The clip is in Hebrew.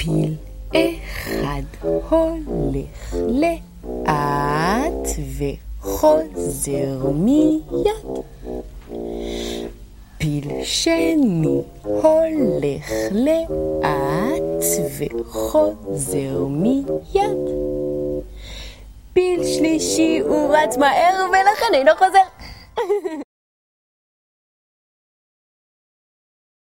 פיל אחד הולך לאט וחוזר מיד. פיל שני הולך לאט וחוזר מיד. פיל שלישי הוא רץ מהר ולכן אינו חוזר.